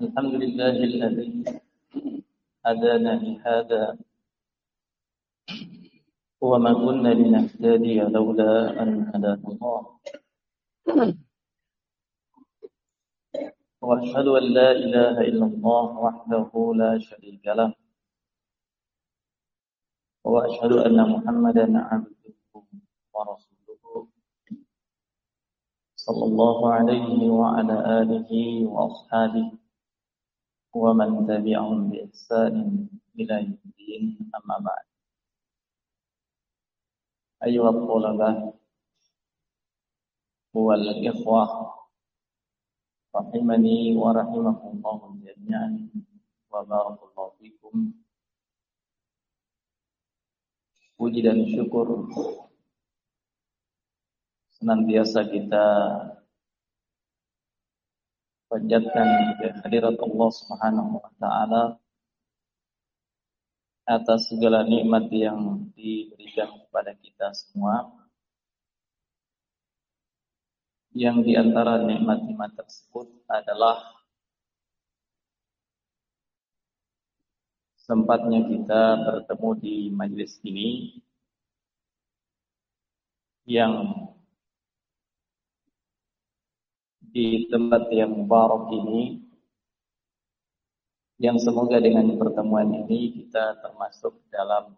الحمد لله الذي هدانا لهذا وما كنا لنهتدي لولا أن هدانا الله وأشهد أن لا إله إلا الله وحده لا شريك له وأشهد أن محمدا عبده ورسوله صلى الله عليه وعلى آله وأصحابه ومن تبعهم بإحسان إلى يوم الدين أما بعد أيها الطلبة والإخوة رحمني ورحمكم الله جميعا وبارك الله فيكم. Puji dan syukur senantiasa kita panjatkan ke hadirat Allah Subhanahu wa taala atas segala nikmat yang diberikan kepada kita semua. Yang di antara nikmat-nikmat tersebut adalah sempatnya kita bertemu di majelis ini yang di tempat yang mubarak ini, yang semoga dengan pertemuan ini kita termasuk dalam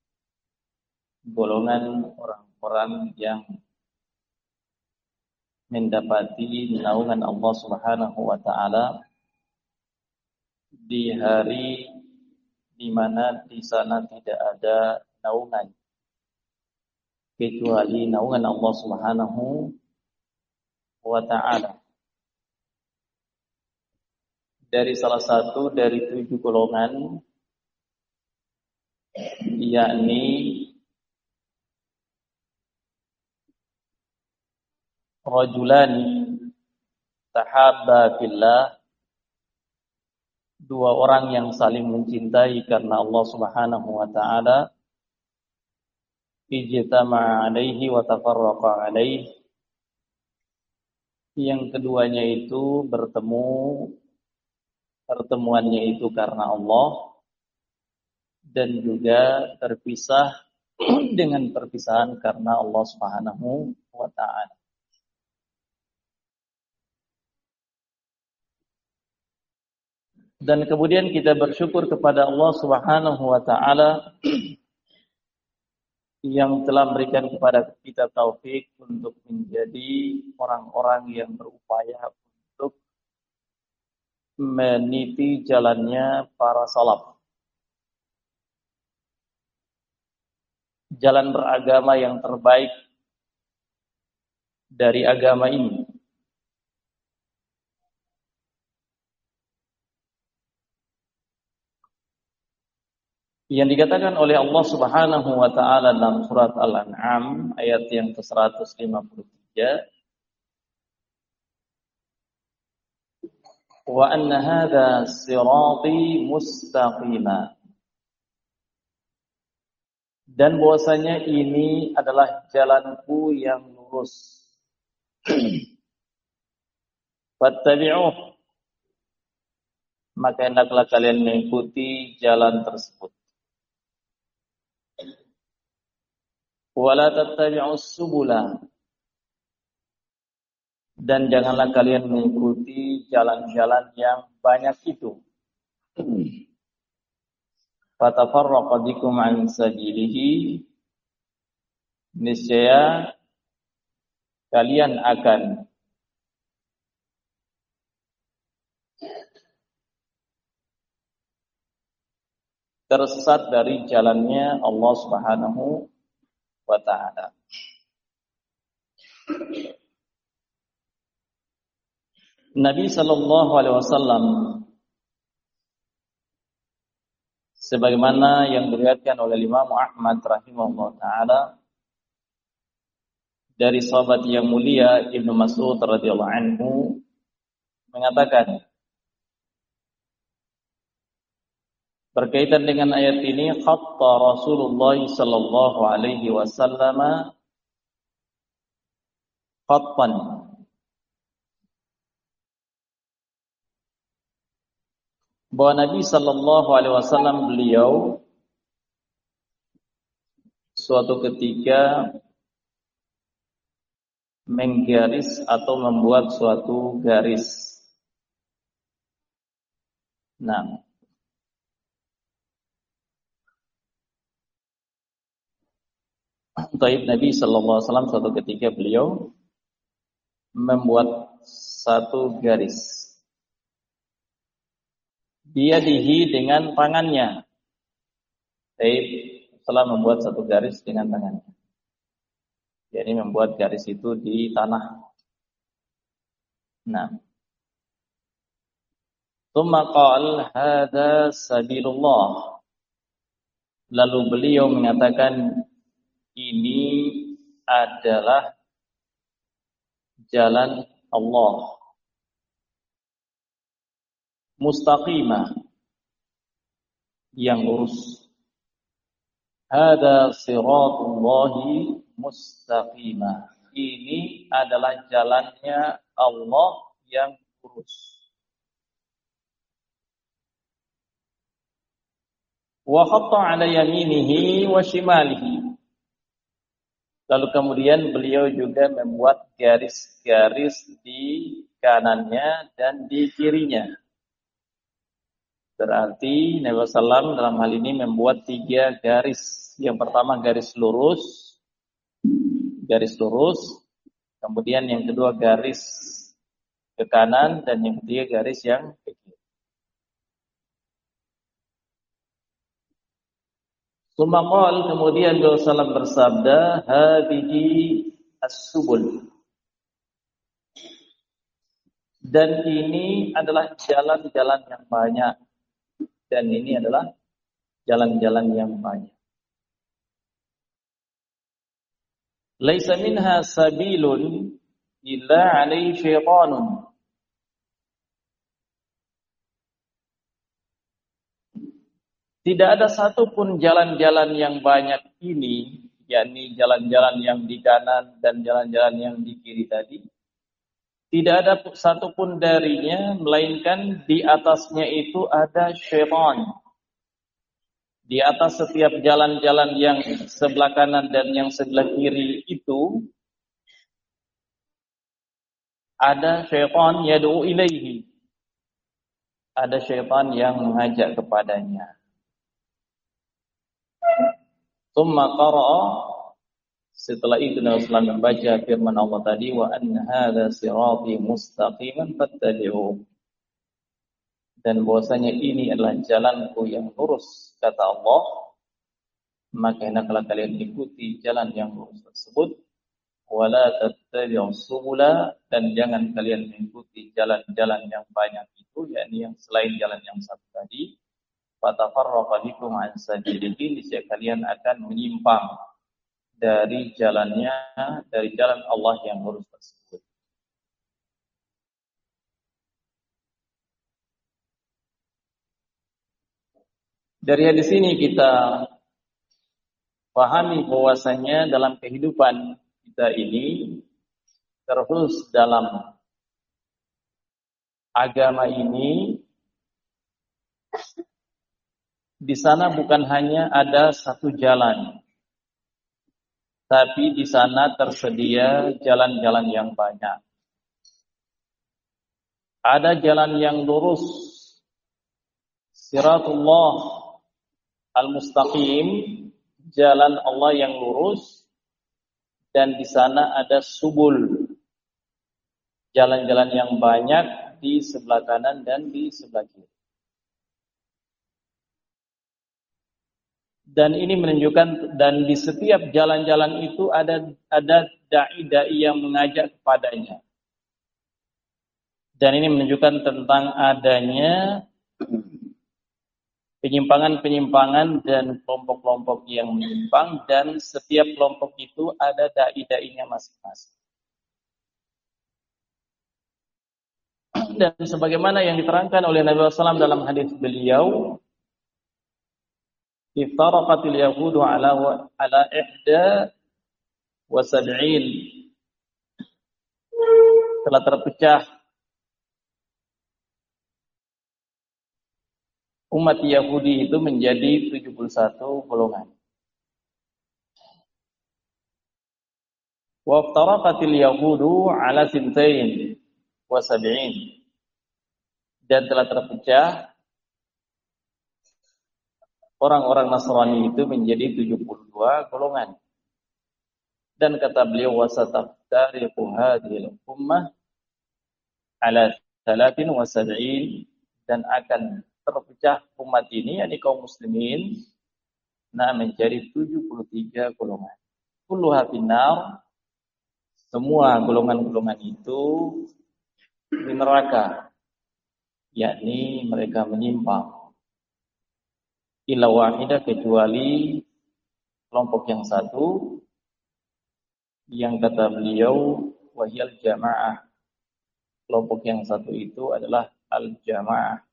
golongan orang-orang yang mendapati naungan Allah Subhanahu wa taala di hari di mana di sana tidak ada naungan kecuali naungan Allah Subhanahu wa taala. Dari salah satu dari 7 golongan, yakni rajulani tahabba fillah, 2 orang yang saling mencintai karena Allah Subhanahu wa taala, ijtama'a alaihi wa tafarraqa alaihi, yang keduanya itu pertemuannya itu karena Allah dan juga terpisah dengan perpisahan karena Allah Subhanahu wa taala. Dan kemudian kita bersyukur kepada Allah Subhanahu wa taala yang telah memberikan kepada kita taufik untuk menjadi orang-orang yang berupaya untuk meniti jalannya para salaf. Jalan beragama yang terbaik dari agama ini. Yang dikatakan oleh Allah Subhanahu wa taala dalam surat Al-An'am ayat yang ke-153, wa anna hadza sirati mustaqima, dan bahwasanya ini adalah jalanku yang lurus. Fattabi'uh, maka hendaklah kalian mengikuti jalan tersebut. Wala tattabi'us subula, dan janganlah kalian mengikuti jalan-jalan yang banyak itu. Fatafarraqa bikum an sabilihi, niscaya kalian akan tersesat dari jalannya Allah Subhanahu wa ta'ala. Nabi sallallahu alaihi wasallam sebagaimana yang diriwayatkan oleh Imam Ahmad rahimahullah taala dari sahabat yang mulia Ibnu Mas'ud radhiyallahu anhu mengatakan berkaitan dengan ayat ini, khatta Rasulullah sallallahu alaihi wasallam khattan, bahwa Nabi sallallahu alaihi wasallam beliau suatu ketika menggaris atau membuat suatu garis. Nah, Taib Nabi sallallahu alaihi wasallam suatu ketika beliau membuat satu garis. Dia dihi dengan tangannya. Taib setelah membuat satu garis dengan tangannya. Jadi membuat garis itu di tanah. Nah, tsumma qala hadza sabilullah. Lalu beliau mengatakan ini adalah jalan Allah. Mustaqimah, yang lurus. Hadza siratullahi mustaqimah. Ini adalah jalannya Allah yang lurus. Wa khatta ala yaminihi wa shimalihi. Lalu kemudian beliau juga membuat garis-garis di kanannya dan di kirinya. Berarti Nabi SAW dalam hal ini membuat 3 garis. Yang pertama garis lurus, kemudian yang kedua garis ke kanan, dan yang ketiga garis yang ke kiri. Sumaqal, kemudian Nabi SAW bersabda, hadhihi as-subul. Dan ini adalah jalan-jalan yang banyak. Dan ini adalah jalan-jalan yang banyak. Laisa minha sabilun illa alaihi syaitanun. Tidak ada satupun jalan-jalan yang banyak ini, yakni jalan-jalan yang di kanan dan jalan-jalan yang di kiri tadi. Tidak ada satupun darinya, melainkan di atasnya itu ada syaitan. Di atas setiap jalan-jalan yang sebelah kanan dan yang sebelah kiri itu ada syaitan yad'u ilaihi. Ada syaitan yang mengajak kepadanya. Tsumma qara'a, setelah itu Nabi sallallahu membaca firman Allah tadi, wa anna hadza sirati mustaqiman fattabi'uhu. Dan bahwasanya ini adalah jalanku yang lurus, kata Allah, maka hendaklah kalian ikuti jalan yang lurus tersebut. Wala tattabi'us subula, dan jangan kalian mengikuti jalan-jalan yang banyak itu, yakni yang selain jalan yang satu tadi. Fatafarraqa bikum an sabilihi, niscaya kalian akan menyimpang dari jalannya, dari jalan Allah yang lurus tersebut. Dari hadis ini kita pahami bahwasanya dalam kehidupan kita ini, terus dalam agama ini, di sana bukan hanya ada satu jalan, tapi di sana tersedia jalan-jalan yang banyak. Ada jalan yang lurus, siratullah al-mustaqim, jalan Allah yang lurus, dan di sana ada subul, jalan-jalan yang banyak di sebelah kanan dan di sebelah kiri. Dan ini menunjukkan, dan di setiap jalan-jalan itu ada dai-dai yang mengajak kepadanya. Dan ini menunjukkan tentang adanya penyimpangan-penyimpangan dan kelompok-kelompok yang menyimpang, dan setiap kelompok itu ada dai-dainya masing-masing. Dan sebagaimana yang diterangkan oleh Nabi SAW dalam hadis beliau, iftaraqatil yahudu ala ihda wa sab'in, telah terpecah umat Yahudi itu menjadi 71 golongan. Wa iftaraqatil yahudu ala sintain wa sab'in. Dan telah terpecah orang-orang Nasrani itu menjadi 72 golongan. Dan kata beliau wasataftariqu hadhil ummah ala 73 dan akan terpecah umat ini yakni kaum muslimin menjadi 73 golongan. Kulluha finnar, semua golongan-golongan itu di neraka, yakni mereka menyimpang. Illa wahidah, kecuali kelompok yang satu, yang kata beliau wahiyal jamaah. Kelompok yang satu itu adalah al-jamaah.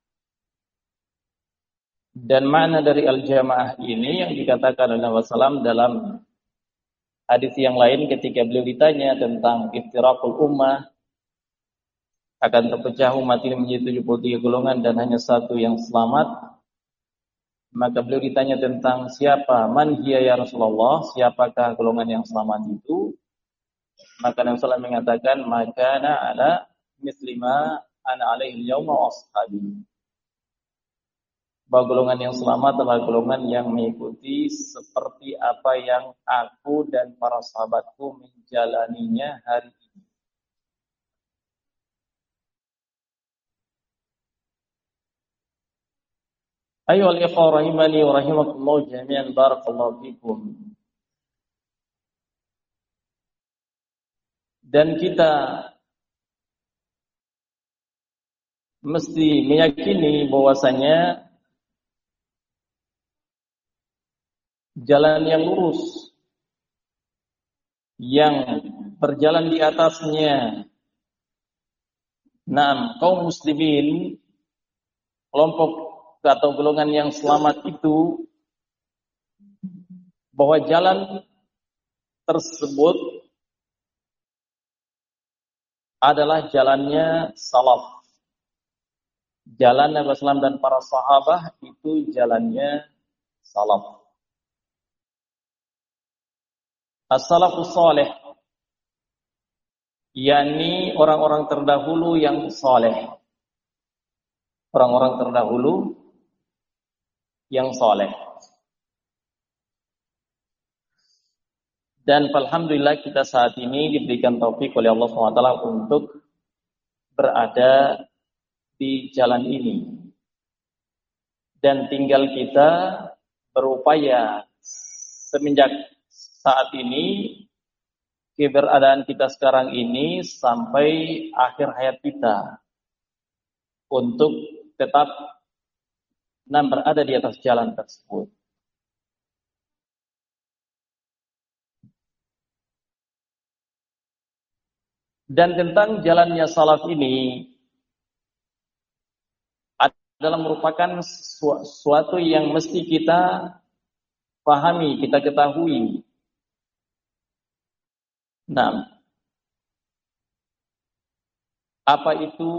Dan makna dari al-jamaah ini yang dikatakan oleh Nabi SAW dalam hadis yang lain ketika beliau ditanya tentang iftiraqul ummah, akan terpecah umat ini menjadi 73 golongan dan hanya satu yang selamat. Maka beliau ditanya tentang siapa, man hiya ya Rasulullah, siapakah golongan yang selamat itu? Maka Nabi SAW mengatakan makana ala mislima ana alaihi yauma wa ashabi. Bahwa golongan yang selamat adalah golongan yang mengikuti seperti apa yang aku dan para sahabatku menjalaninya hari ini. Ayyuhal ikhwah rahimani wa rahimakumullah jami'an, barakallahu fikum. Dan kita mesti meyakini bahwasanya jalan yang lurus yang berjalan di atasnya kaum muslimin, kelompok atau golongan yang selamat itu, bahwa jalan tersebut adalah jalannya salaf. Jalan Nabi SAW dan para sahabat itu jalannya salaf. As-salafus salih, yakni orang-orang terdahulu yang saleh. Orang-orang terdahulu yang saleh. Dan alhamdulillah kita saat ini diberikan taufik oleh Allah SWT untuk berada di jalan ini. Dan tinggal kita berupaya semenjak saat ini, keberadaan kita sekarang ini sampai akhir hayat kita, untuk tetap berada di atas jalan tersebut. Dan tentang jalannya salaf ini adalah merupakan sesuatu yang mesti kita pahami, kita ketahui. Apa itu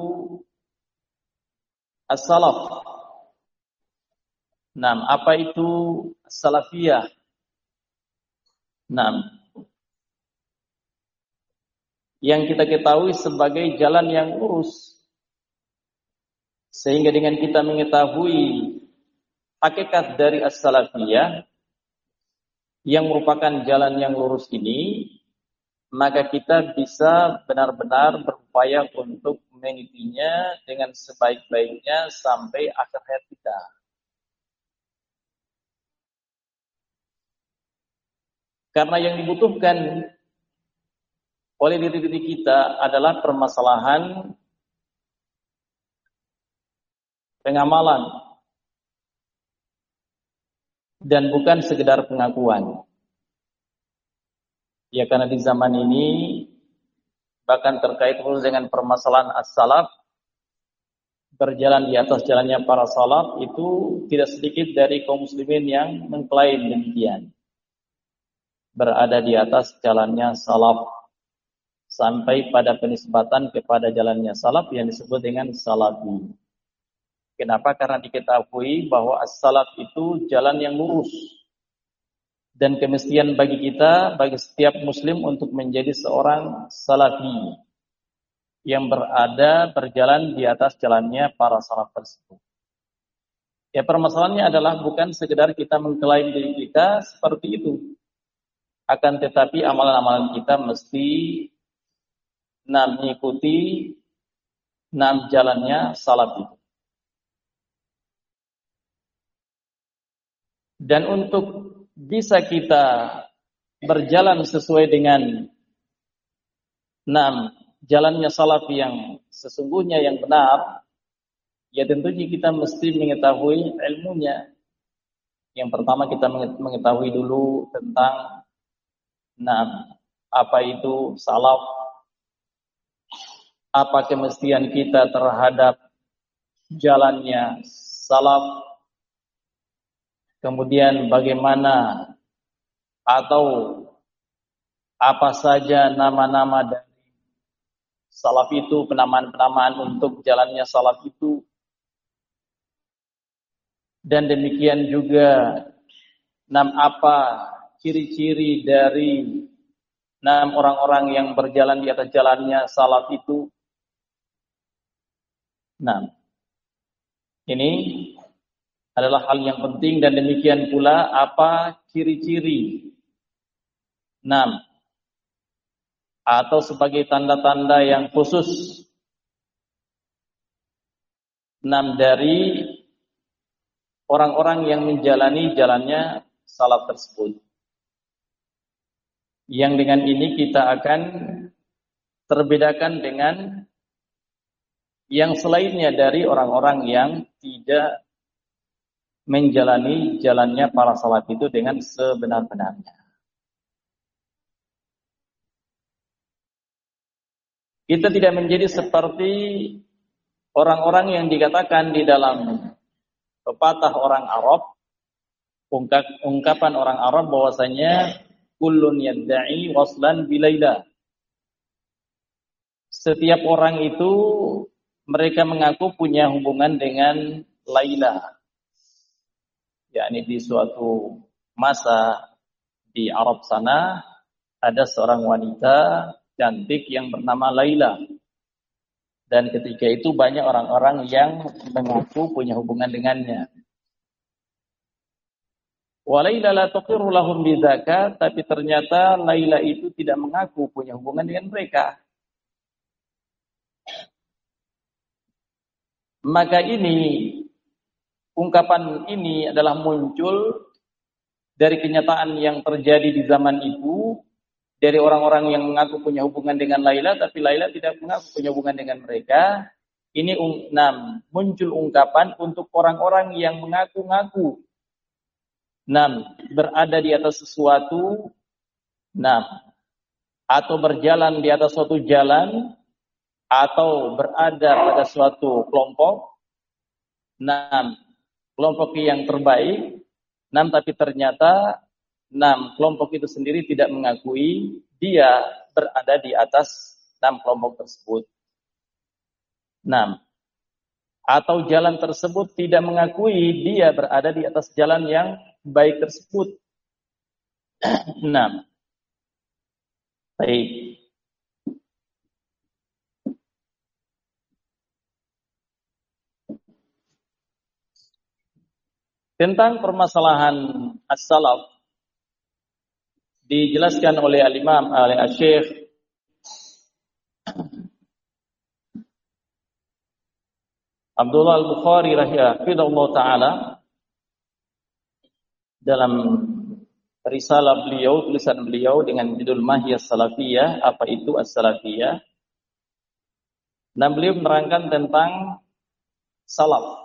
as-salaf? Apa itu salafiyah? Yang kita ketahui sebagai jalan yang lurus. Sehingga dengan kita mengetahui hakikat dari as-salafiyah yang merupakan jalan yang lurus ini, maka kita bisa benar-benar berupaya untuk mengikutinya dengan sebaik-baiknya sampai akhir hayat kita. Karena yang dibutuhkan oleh diri kita adalah permasalahan pengamalan dan bukan sekedar pengakuan. Ya, karena di zaman ini bahkan terkait khusus dengan permasalahan as-salaf, berjalan di atas jalannya para salaf, itu tidak sedikit dari kaum muslimin yang mengklaim demikian, berada di atas jalannya salaf, sampai pada penisbatan kepada jalannya salaf yang disebut dengan salafi. Kenapa? Karena diketahui bahwa as-salaf itu jalan yang lurus. Dan kemestian bagi kita, bagi setiap muslim untuk menjadi seorang salafi yang berjalan di atas jalannya para salaf tersebut. Ya, permasalahannya adalah bukan sekedar kita mengklaim diri kita seperti itu. Akan tetapi amalan-amalan kita mesti mengikuti jalannya salaf itu. Dan untuk bisa kita berjalan sesuai dengan jalannya salaf yang sesungguhnya yang benar, ya tentunya kita mesti mengetahui ilmunya. Yang pertama kita mengetahui dulu tentang apa itu salaf, apa kemestian kita terhadap jalannya salaf, kemudian bagaimana atau apa saja nama-nama dari salaf itu, penamaan-penamaan untuk jalannya salaf itu. Dan demikian juga apa ciri-ciri dari orang-orang yang berjalan di atas jalannya salaf itu. Ini adalah hal yang penting, dan demikian pula apa ciri-ciri atau sebagai tanda-tanda yang khusus dari orang-orang yang menjalani jalannya salaf tersebut. Yang dengan ini kita akan terbedakan dengan yang selainnya dari orang-orang yang tidak menjalani jalannya para salaf itu dengan sebenar-benarnya. Kita tidak menjadi seperti orang-orang yang dikatakan di dalam pepatah orang Arab, ungkapan orang Arab bahwasanya kullun yadda'i waslan bilaila. Setiap orang itu mereka mengaku punya hubungan dengan Laila. Yakni di suatu masa di Arab sana ada seorang wanita cantik yang bernama Laila. Dan ketika itu banyak orang-orang yang mengaku punya hubungan dengannya. Wa Laila la tuqirru lahum bidzaka, tapi ternyata Laila itu tidak mengaku punya hubungan dengan mereka. Maka ungkapan ini adalah muncul dari kenyataan yang terjadi di zaman itu, dari orang-orang yang mengaku punya hubungan dengan Laila, tapi Laila tidak mengaku punya hubungan dengan mereka. Ini muncul ungkapan untuk orang-orang yang mengaku-ngaku berada di atas sesuatu, atau berjalan di atas suatu jalan, atau berada pada suatu kelompok, kelompok yang terbaik, tapi ternyata kelompok itu sendiri tidak mengakui dia berada di atas kelompok tersebut. Atau jalan tersebut tidak mengakui dia berada di atas jalan yang baik tersebut. Baik. Tentang permasalahan as-salaf dijelaskan oleh al-Imam al-Syekh Abdullah al-Bukhari rahimahullah ta'ala dalam risalah beliau, tulisan beliau dengan judul Mahiyas Salafiyah, apa itu as-salafiyah. Dan beliau menerangkan tentang salaf.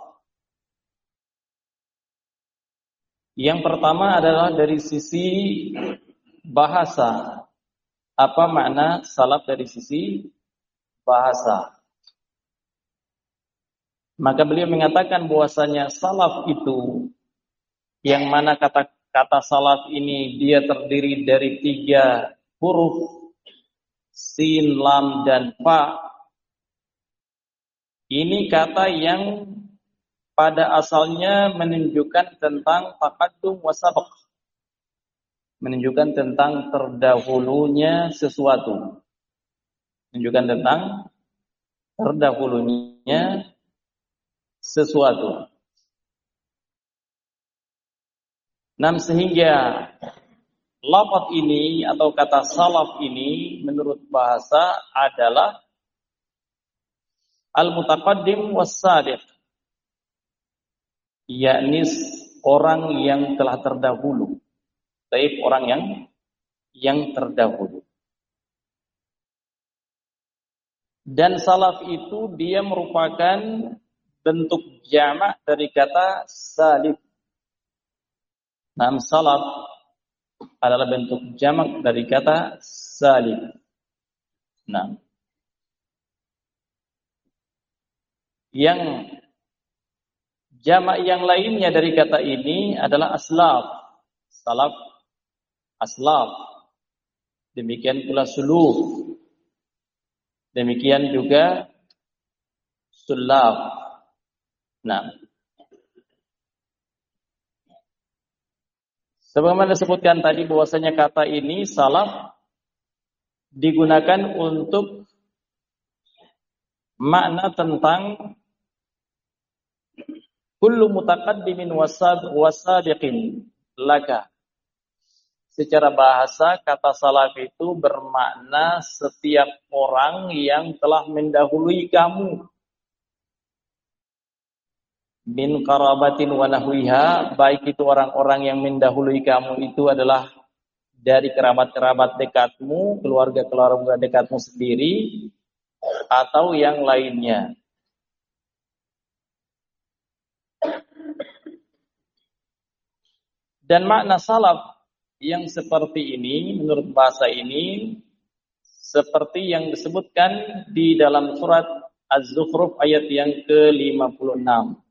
Yang pertama adalah dari sisi bahasa. Apa makna salaf dari sisi bahasa? Maka beliau mengatakan bahwasanya salaf itu, yang mana kata salaf ini dia terdiri dari 3 huruf, sin, lam, dan fa. Ini kata yang pada asalnya menunjukkan tentang taqaddum wa sabaq, menunjukkan tentang terdahulunya sesuatu, menunjukkan tentang terdahulunya sesuatu. Sehingga lafaz ini atau kata salaf ini menurut bahasa adalah al-mutaqaddim was-sabiq, yakni orang yang telah terdahulu, baik orang yang terdahulu. Dan salaf itu dia merupakan bentuk jamak dari kata salif. Salaf adalah bentuk jamak dari kata salif. Yang jamak yang lainnya dari kata ini adalah aslaf. Salaf, aslaf. Demikian pula suluf. Demikian juga sulaf. Sebagaimana disebutkan tadi bahwasanya kata ini salaf digunakan untuk makna tentang kullu mutaqaddimin wasabiqin laka. Secara bahasa kata salaf itu bermakna setiap orang yang telah mendahului kamu. Min qarabatin wa nahwiha, baik itu orang-orang yang mendahului kamu itu adalah dari kerabat-kerabat dekatmu, keluarga-keluarga dekatmu sendiri, atau yang lainnya. Dan makna salaf yang seperti ini, menurut bahasa ini, seperti yang disebutkan di dalam surat Az-Zukhruf ayat yang ke-56.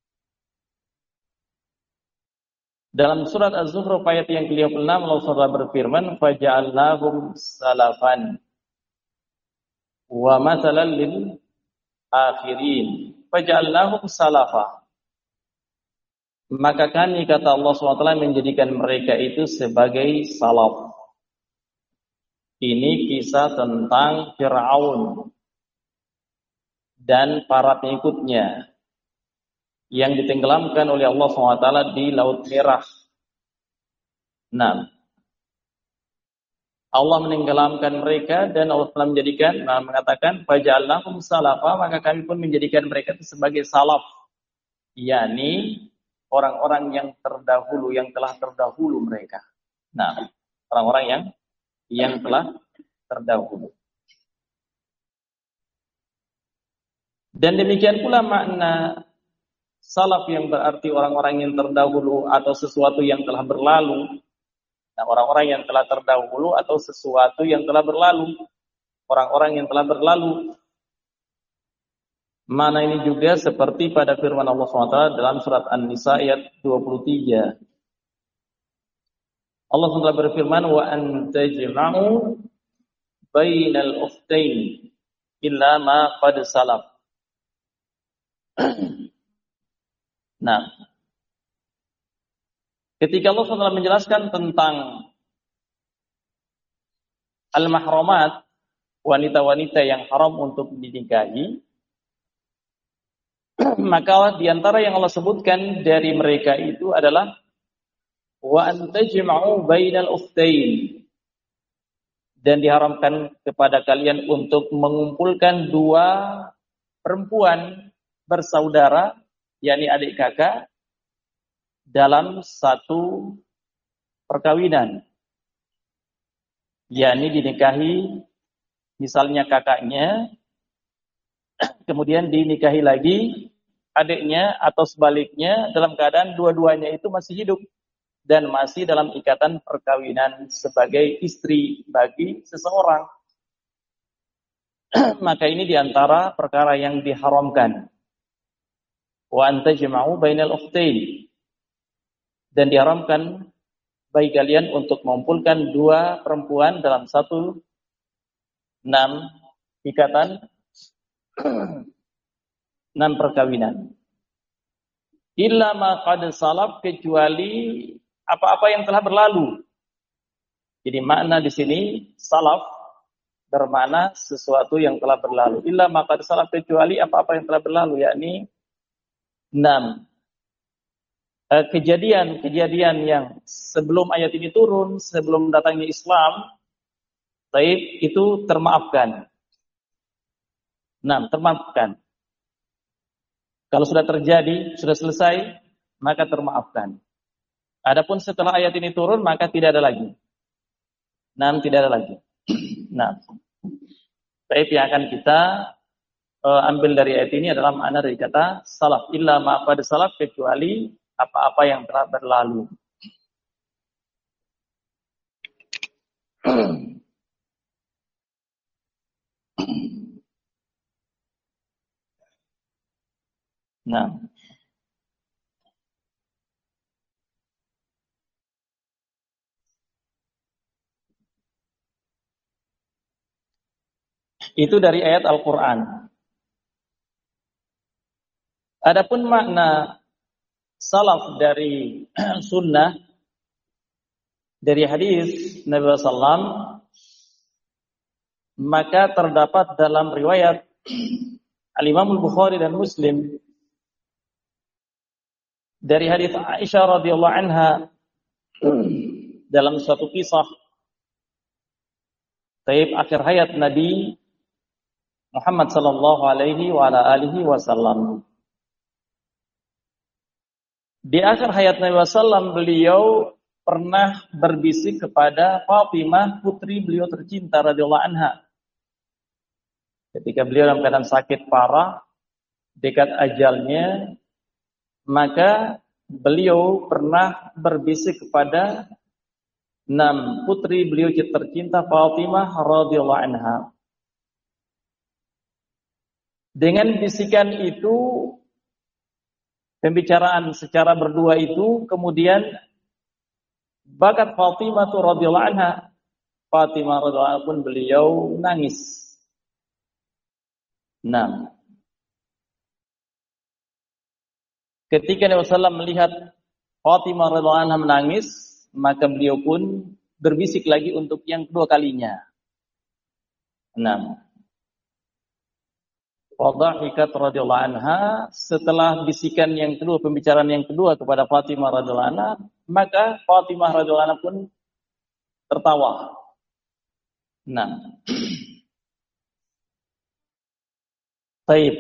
Dalam surat Az-Zukhruf ayat yang ke-56 Allah SWT berfirman, "Faja'alnahum salafan wa mathalan lil akhirin." Faja'alnahum salafa. Maka kami, kata Allah SWT, menjadikan mereka itu sebagai salaf. Ini kisah tentang Fir'aun dan para pengikutnya yang ditenggelamkan oleh Allah SWT di Laut Merah. Allah menenggelamkan mereka dan Allah telah mengatakan faja'alnahum salafa, maka kami pun menjadikan mereka itu sebagai salaf, yakni orang-orang yang terdahulu, yang telah terdahulu mereka. Orang-orang yang telah terdahulu. Dan demikian pula makna salaf yang berarti orang-orang yang terdahulu atau sesuatu yang telah berlalu. Orang-orang yang telah terdahulu atau sesuatu yang telah berlalu. Orang-orang yang telah berlalu. Mana ini juga seperti pada firman Allah SWT dalam surat An-Nisa ayat 23. Allah SWT berfirman, "Wa an tajma'u bainal ukhtain illa ma qad salaf." Ketika Allah SWT menjelaskan tentang al-mahramat, wanita-wanita yang haram untuk dinikahi, maka diantara yang Allah sebutkan dari mereka itu adalah wa antajma'u bainal ukhtain, dan diharamkan kepada kalian untuk mengumpulkan dua perempuan bersaudara, yakni adik kakak, dalam satu perkawinan, yakni dinikahi misalnya kakaknya, kemudian dinikahi lagi adiknya, atau sebaliknya dalam keadaan dua-duanya itu masih hidup dan masih dalam ikatan perkawinan sebagai istri bagi seseorang. Maka ini diantara perkara yang diharamkan. Wa antajma'u bainal ukhtain, dan diharamkan bagi kalian untuk mengumpulkan dua perempuan dalam satu ikatan 6 perkawinan. illa ma qad salaf, kecuali apa-apa yang telah berlalu. Jadi makna di sini salaf bermakna sesuatu yang telah berlalu. Illa ma qad salaf, kecuali apa-apa yang telah berlalu, yakni 6 kejadian-kejadian yang sebelum ayat ini turun, sebelum datangnya Islam, itu termaafkan. 6 termaafkan. Kalau sudah terjadi, sudah selesai, maka termaafkan. Adapun setelah ayat ini turun, maka tidak ada lagi. 6 tidak ada lagi. Nah, yang akan kita ambil dari ayat ini adalah makna dari kata salaf. Illa ma qad salaf, kecuali apa-apa yang telah berlalu. Nah, itu dari ayat Al-Quran. Adapun makna salaf dari sunnah, dari hadis Nabi SAW, maka terdapat dalam riwayat Al-Imam Al-Bukhari dan Muslim dari hadis Aisyah radhiyallahu anha dalam suatu kisah akhir hayat Nabi Muhammad sallallahu alaihi wa ala alihi wasallam. Di akhir hayat Nabi SAW, beliau pernah berbisik kepada Fatimah, putri beliau tercinta radhiyallahu anha. Ketika beliau dalam keadaan sakit parah, dekat ajalnya, maka beliau pernah berbisik kepada 6 putri beliau tercinta Fatimah radhiyallahu anha. Dengan bisikan itu, pembicaraan secara berdua itu, kemudian bakat Fatimah radhiyallahu anha, Fatimah radhiyallahu anha pun beliau nangis. Nah, ketika Nabi SAW melihat Fatimah radhiyallahu anha menangis, maka beliau pun berbisik lagi untuk yang kedua kalinya. Nah, Fadhahikat radhiyallahu anha, setelah bisikan yang kedua, pembicaraan yang kedua kepada Fatimah radhiyallahu anha, maka Fatimah radhiyallahu anha pun tertawa. Nah, baik.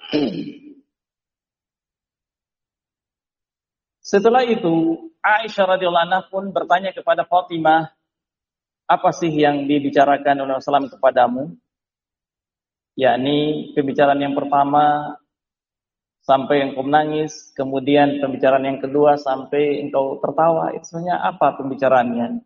Setelah itu, Aisyah radhiyallahu anha pun bertanya kepada Fatimah, apa sih yang dibicarakan oleh Rasulullah kepadamu? Yakni pembicaraan yang pertama sampai engkau menangis, kemudian pembicaraan yang kedua sampai engkau tertawa. Itu sebenarnya apa pembicaraannya?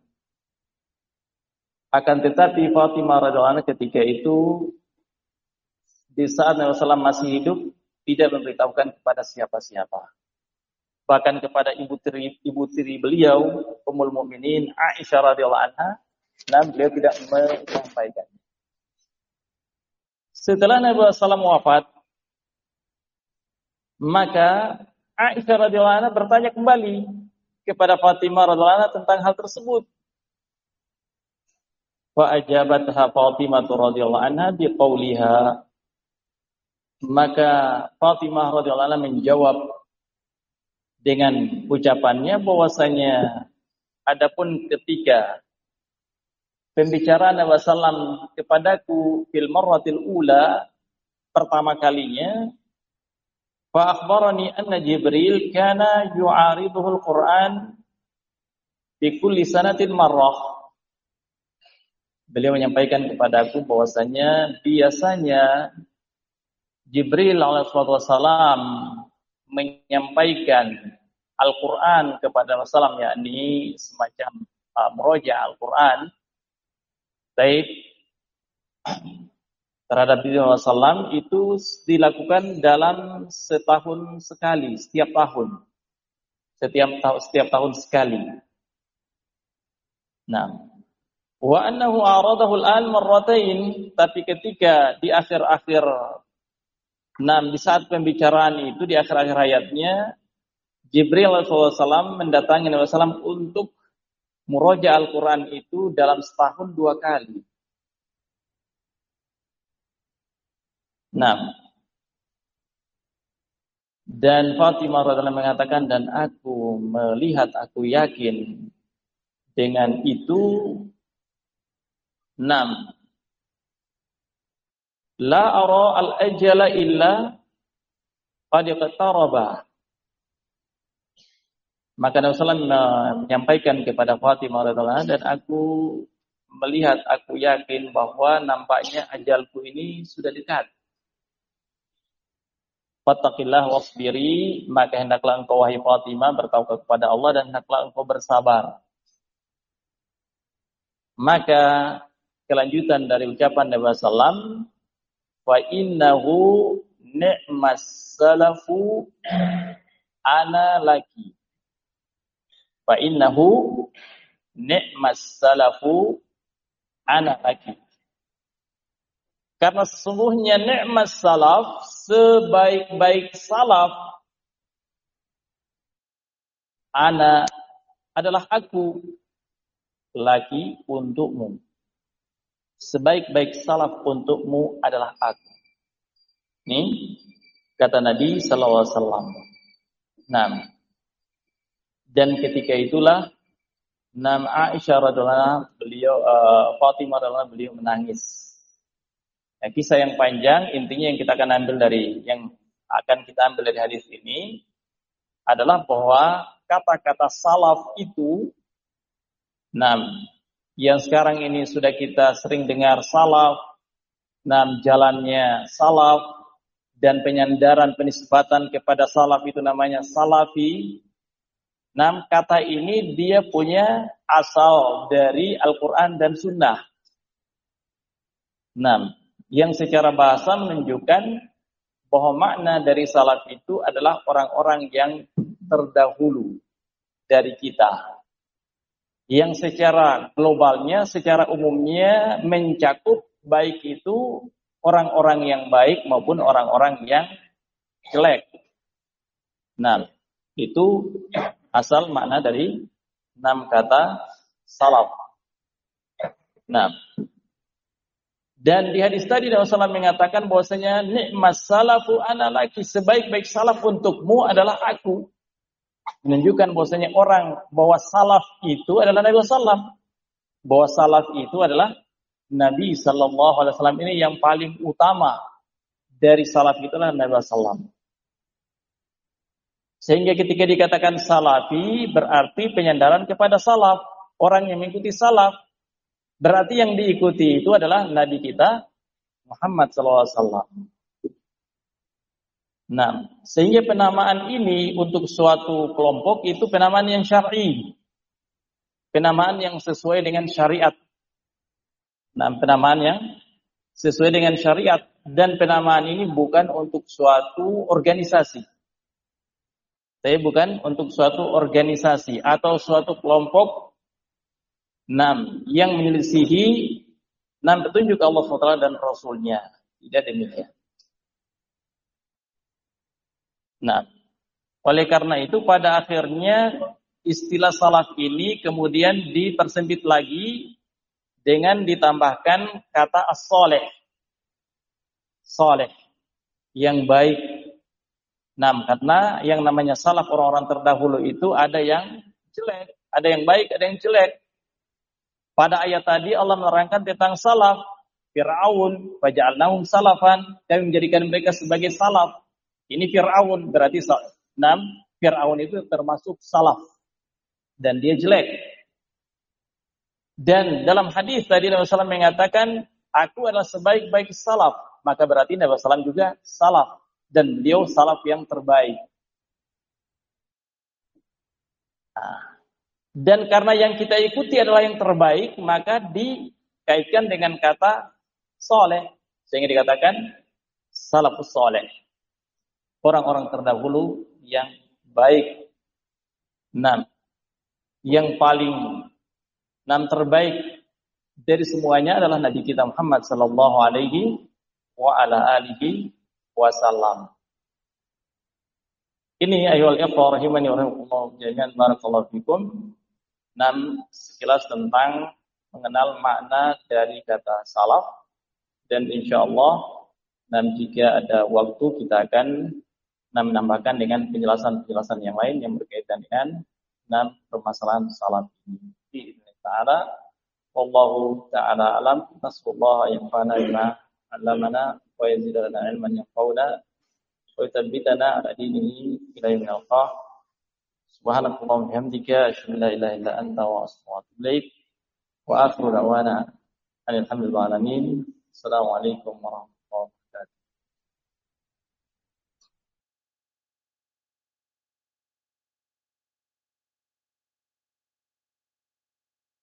Akan tetapi Fatimah radhiyallahu anha ketika itu, di saat Nabi SAW masih hidup, tidak memberitahukan kepada siapa-siapa. Bahkan kepada ibu tiri beliau, Ummul Mukminin Aisyah radhiyallahu anha, dan beliau tidak menyampaikan. Setelah Nabi SAW wafat, maka Aisyah radhiyallahu anha bertanya kembali kepada Fatimah radhiyallahu anha tentang hal tersebut. Fa ajabatha Fatimah radhiyallahu anha biqauliha. Maka Fatimah radhiyallahu anha menjawab dengan ucapannya bahwasanya adapun ketika pembicaraan Nabi sallam kepadaku fil marratil ula, pertama kalinya, fa akhbarani anna Jibril kana yu'ariduhu al-Qur'an fi kulli sanatin marrah. Beliau menyampaikan kepadaku bahwasanya biasanya Jibril alaihi wasallam menyampaikan Al-Quran kepada Rasulullah, yakni semacam murojaah Al-Quran terhadap Nabi Rasulullah itu dilakukan dalam setahun sekali, setiap tahun sekali. Nah, wa annahu aradahu al-an marratain, tapi ketika di akhir-akhir di saat pembicaraan itu, di akhir-akhir hayatnya, Jibril SAW mendatangi Nabi SAW untuk muroja Al-Quran itu dalam setahun 2 kali. Nah, dan Fatimah radhiyallahu mengatakan, dan aku melihat, aku yakin dengan itu. 6. La ara al-ajala illa qad iqtaraba. Maka Nabi SAW menyampaikan kepada Fatimah radhiyallahu anha, dan aku melihat, aku yakin bahwa nampaknya ajalku ini sudah dekat. Fattaqillah wasbiri, maka hendaklah engkau wahai Fatimah bertawakal kepada Allah dan hendaklah engkau bersabar. Maka kelanjutan dari ucapan Nabi SAW, fa innahu ni'mas salafu ana laki. Fa innahu ni'mas salafu ana laki. Karena sesungguhnya ni'mas salaf, sebaik-baik salaf, ana adalah aku, laki untukmu. Sebaik-baik salaf untukmu adalah aku. Ini kata Nabi sallallahu alaihi wasallam. Nah, dan ketika itulah Aisyah radhiyallahu anha, Fatimah radhiyallahu anha, beliau menangis. Nah, kisah yang panjang, intinya yang kita akan ambil dari hadis ini adalah bahwa kata-kata salaf itu, yang sekarang ini sudah kita sering dengar salaf, jalannya salaf, dan penyandaran penisbatan kepada salaf itu namanya salafi. Kata ini dia punya asal dari Al-Quran dan Sunnah. Yang secara bahasa menunjukkan bahwa makna dari salaf itu adalah orang-orang yang terdahulu dari kita. Yang secara globalnya, secara umumnya mencakup baik itu orang-orang yang baik maupun orang-orang yang jelek. Itu asal makna dari 6 kata salaf. Dan di hadis tadi Rasulullah mengatakan bahwasanya ni'mas salafu ana laki, sebaik-baik salaf untukmu adalah aku. Menunjukkan bahwasanya bahwa salaf itu adalah Nabi sallallahu. Bahwa salaf itu adalah Nabi sallallahu alaihi wasallam, ini yang paling utama dari salaf itu adalah Nabi sallallahu. Sehingga ketika dikatakan salafi berarti penyandaran kepada salaf, orang yang mengikuti salaf. Berarti yang diikuti itu adalah Nabi kita Muhammad SAW. Sehingga penamaan ini untuk suatu kelompok itu penamaan yang syar'i. Penamaan yang sesuai dengan syariat. Penamaan yang sesuai dengan syariat. Dan penamaan ini bukan untuk suatu organisasi. Tapi bukan untuk suatu organisasi atau suatu kelompok yang menyelisihi petunjuk Allah SWT dan Rasulnya. Tidak demikian. Oleh karena itu pada akhirnya istilah salaf ini kemudian dipersempit lagi dengan ditambahkan kata as-salih. Salih, yang baik. Karena yang namanya salaf, orang-orang terdahulu itu ada yang jelek, ada yang baik, ada yang jelek. Pada ayat tadi Allah menerangkan tentang salaf, Fir'aun, faja'alnahum salafan, kami menjadikan mereka sebagai salaf. Ini Fir'aun, berarti Fir'aun itu termasuk salaf dan dia jelek. Dan dalam hadis tadi Nabi SAW mengatakan, aku adalah sebaik-baik salaf, maka berarti Nabi SAW juga salaf dan beliau salaf yang terbaik. Dan karena yang kita ikuti adalah yang terbaik, maka dikaitkan dengan kata soleh, sehingga dikatakan salafus soleh, orang-orang terdahulu yang baik. Yang paling terbaik dari semuanya adalah Nabi kita Muhammad sallallahu alaihi wa ala alihi wasallam. Ini ayyuhal ikhwah rahimani wa rahimakumullah jami'an barakallahu fikum. Sekilas tentang mengenal makna dari kata salaf, dan insyaallah jika ada waktu kita akan menambahkan dengan penjelasan-penjelasan yang lain yang berkaitan dengan permasalahan salaf ini. Bismillah taala. Wallahu ta'ala alam. Nasrullah yanfa'ana bima 'allamana wa yazidana ilman yanfa'una wa yuthabbitana ala dinihi ila yaumil qiyamah. Subhanakallahumma wa bihamdika asyhadu an la ilaha illa anta wa astaghfiruka wa atubu ilaik. Wa akhiru da'wana alhamdulillahi alamin. Assalamualaikum warahmatullahi wabarakatuh.